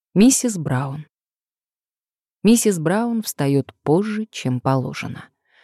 Миссис Браун. Миссис Браун встает позже, чем положено.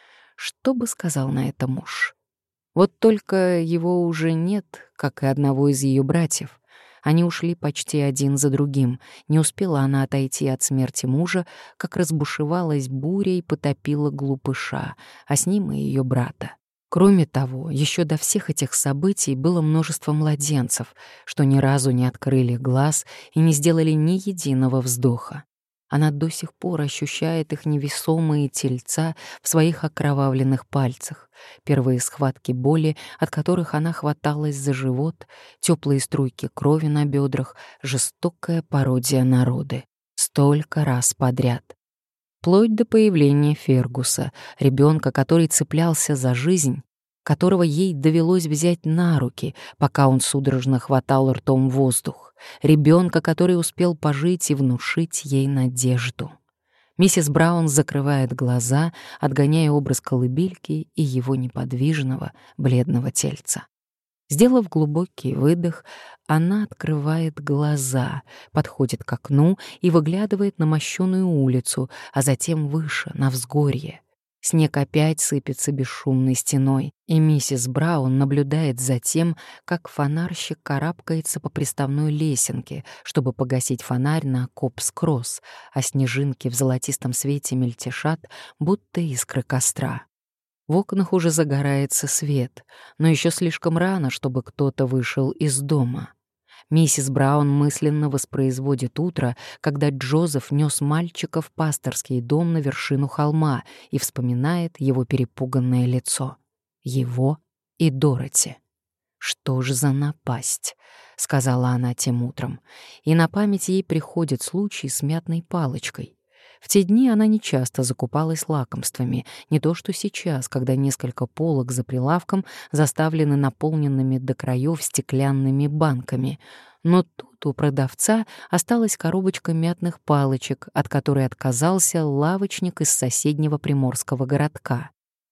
Что бы сказал на это муж? Вот только его уже нет, как и одного из ее братьев. Они ушли почти один за другим. Не успела она отойти от смерти мужа, как разбушевалась буря и потопила глупыша, а с ним и ее брата. Кроме того, еще до всех этих событий было множество младенцев, что ни разу не открыли глаз и не сделали ни единого вздоха. Она до сих пор ощущает их невесомые тельца в своих окровавленных пальцах, первые схватки боли, от которых она хваталась за живот, теплые струйки крови на бедрах, жестокая пародия на роды. Столько раз подряд. Вплоть до появления Фергуса, ребенка, который цеплялся за жизнь, которого ей довелось взять на руки, пока он судорожно хватал ртом воздух, ребенка, который успел пожить и внушить ей надежду. Миссис Браун закрывает глаза, отгоняя образ колыбельки и его неподвижного, бледного тельца. Сделав глубокий выдох, она открывает глаза, подходит к окну и выглядывает на мощеную улицу, а затем выше, на взгорье. Снег опять сыпется бесшумной стеной, и миссис Браун наблюдает за тем, как фонарщик карабкается по приставной лесенке, чтобы погасить фонарь на Копс-Кросс, а снежинки в золотистом свете мельтешат, будто искры костра. В окнах уже загорается свет, но еще слишком рано, чтобы кто-то вышел из дома. Миссис Браун мысленно воспроизводит утро, когда Джозеф нес мальчика в пасторский дом на вершину холма и вспоминает его перепуганное лицо. Его и Дороти. «Что же за напасть?» — сказала она тем утром, и на память ей приходит случай с мятной палочкой. В те дни она нечасто закупалась лакомствами, не то что сейчас, когда несколько полок за прилавком заставлены наполненными до краев стеклянными банками. Но тут у продавца осталась коробочка мятных палочек, от которой отказался лавочник из соседнего приморского городка.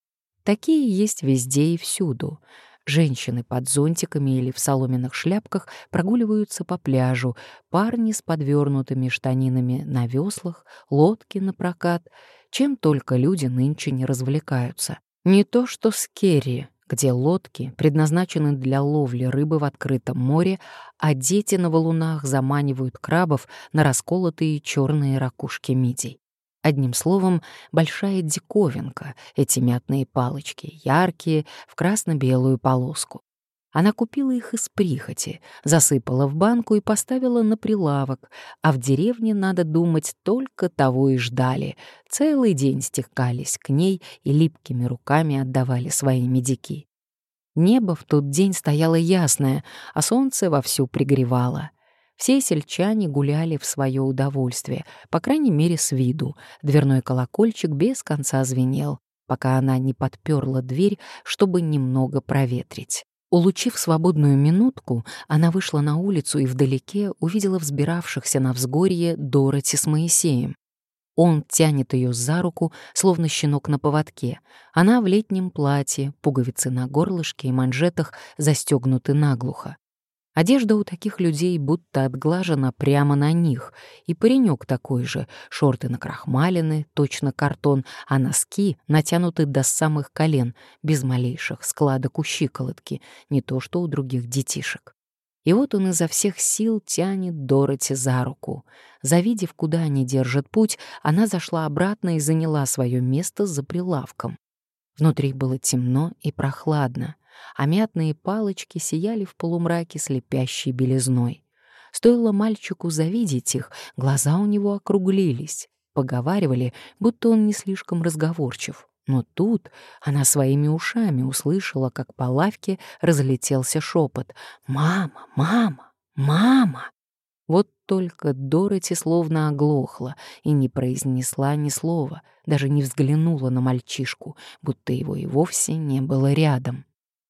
Такие есть везде и всюду. Женщины под зонтиками или в соломенных шляпках прогуливаются по пляжу, парни с подвернутыми штанинами на веслах, лодки на прокат. Чем только люди нынче не развлекаются. Не то что с Керри, где лодки предназначены для ловли рыбы в открытом море, а дети на валунах заманивают крабов на расколотые черные ракушки мидий. Одним словом, большая диковинка — эти мятные палочки, яркие, в красно-белую полоску. Она купила их из прихоти, засыпала в банку и поставила на прилавок, а в деревне, надо думать, только того и ждали. Целый день стекались к ней и липкими руками отдавали свои медики. Небо в тот день стояло ясное, а солнце вовсю пригревало. Все сельчане гуляли в свое удовольствие, по крайней мере, с виду. Дверной колокольчик без конца звенел, пока она не подперла дверь, чтобы немного проветрить. Улучив свободную минутку, она вышла на улицу и вдалеке увидела взбиравшихся на взгорье Дороти с Моисеем. Он тянет ее за руку, словно щенок на поводке. Она в летнем платье, пуговицы на горлышке и манжетах застегнуты наглухо. Одежда у таких людей будто отглажена прямо на них, и паренек такой же, шорты накрахмалены, точно картон, а носки натянуты до самых колен, без малейших складок у щиколотки, не то что у других детишек. И вот он изо всех сил тянет Дороти за руку. Завидев, куда они держат путь, она зашла обратно и заняла свое место за прилавком. Внутри было темно и прохладно, а мятные палочки сияли в полумраке слепящей белизной. Стоило мальчику завидеть их, глаза у него округлились. Поговаривали, будто он не слишком разговорчив. Но тут она своими ушами услышала, как по лавке разлетелся шепот: «Мама! Мама! Мама!» Вот только Дороти словно оглохла и не произнесла ни слова, даже не взглянула на мальчишку, будто его и вовсе не было рядом.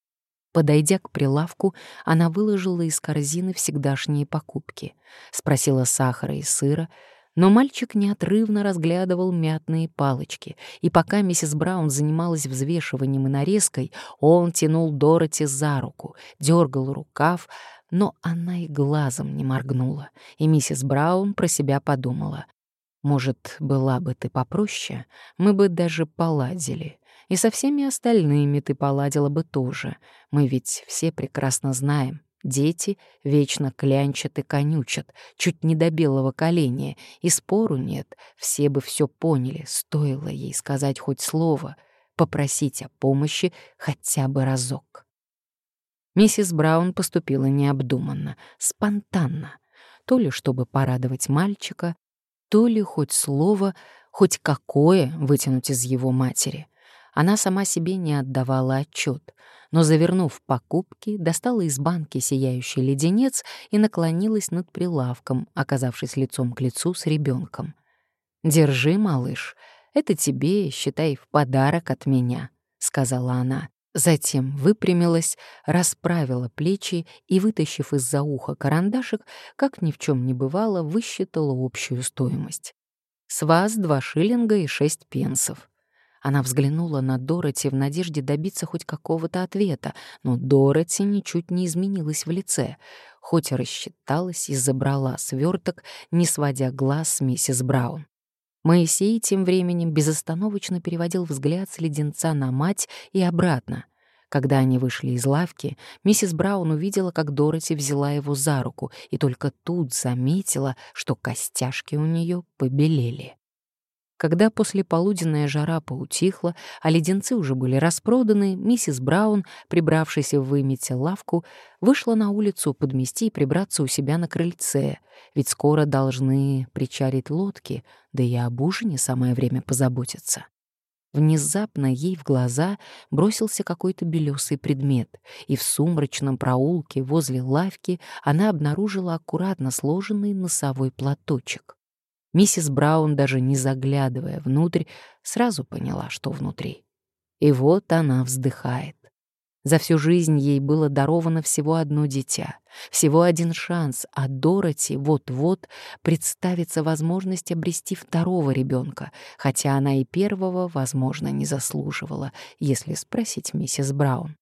Подойдя к прилавку, она выложила из корзины всегдашние покупки. Спросила сахара и сыра, но мальчик неотрывно разглядывал мятные палочки, и пока миссис Браун занималась взвешиванием и нарезкой, он тянул Дороти за руку, дергал рукав, но она и глазом не моргнула, и миссис Браун про себя подумала: «Может, была бы ты попроще, мы бы даже поладили. И со всеми остальными ты поладила бы тоже. Мы ведь все прекрасно знаем, дети вечно клянчат и конючат, чуть не до белого коленя, и спору нет, все бы все поняли, стоило ей сказать хоть слово, попросить о помощи хотя бы разок». Миссис Браун поступила необдуманно, спонтанно, то ли чтобы порадовать мальчика, то ли хоть слово, хоть какое вытянуть из его матери. Она сама себе не отдавала отчет, но, завернув покупки, достала из банки сияющий леденец и наклонилась над прилавком, оказавшись лицом к лицу с ребенком. «Держи, малыш, это тебе, считай, в подарок от меня», — сказала она. Затем выпрямилась, расправила плечи и, вытащив из-за уха карандашик, как ни в чем не бывало, высчитала общую стоимость. «С вас 2 шиллинга и 6 пенсов». Она взглянула на Дороти в надежде добиться хоть какого-то ответа, но Дороти ничуть не изменилась в лице, хоть и рассчиталась и забрала сверток, не сводя глаз с миссис Браун. Моисей тем временем безостановочно переводил взгляд с леденца на мать и обратно. Когда они вышли из лавки, миссис Браун увидела, как Дороти взяла его за руку, и только тут заметила, что костяшки у нее побелели. Когда послеполуденная жара поутихла, а леденцы уже были распроданы, миссис Браун, прибравшись в вымете лавку, вышла на улицу подмести и прибраться у себя на крыльце, ведь скоро должны причалить лодки, да и об ужине самое время позаботиться. Внезапно ей в глаза бросился какой-то белесый предмет, и в сумрачном проулке возле лавки она обнаружила аккуратно сложенный носовой платочек. Миссис Браун, даже не заглядывая внутрь, сразу поняла, что внутри. И вот она вздыхает. За всю жизнь ей было даровано всего одно дитя, всего один шанс, а Дороти вот-вот представится возможность обрести второго ребенка, хотя она и первого, возможно, не заслуживала, если спросить миссис Браун.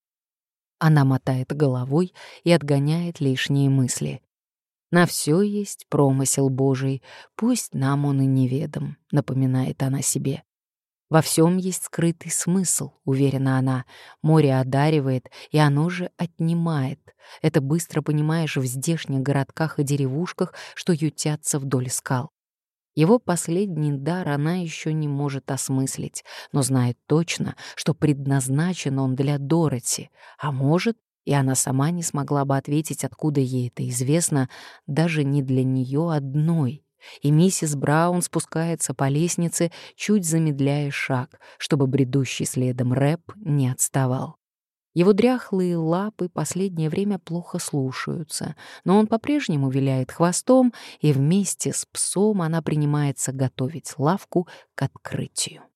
Она мотает головой и отгоняет лишние мысли. «На все есть промысел Божий, пусть нам он и неведом», — напоминает она себе. «Во всем есть скрытый смысл», — уверена она. «Море одаривает, и оно же отнимает. Это быстро понимаешь в здешних городках и деревушках, что ютятся вдоль скал». Его последний дар она еще не может осмыслить, но знает точно, что предназначен он для Дороти, а может, и она сама не смогла бы ответить, откуда ей это известно, даже не для нее одной. И миссис Браун спускается по лестнице, чуть замедляя шаг, чтобы бредущий следом Рэп не отставал. Его дряхлые лапы последнее время плохо слушаются, но он по-прежнему виляет хвостом, и вместе с псом она принимается готовить лавку к открытию.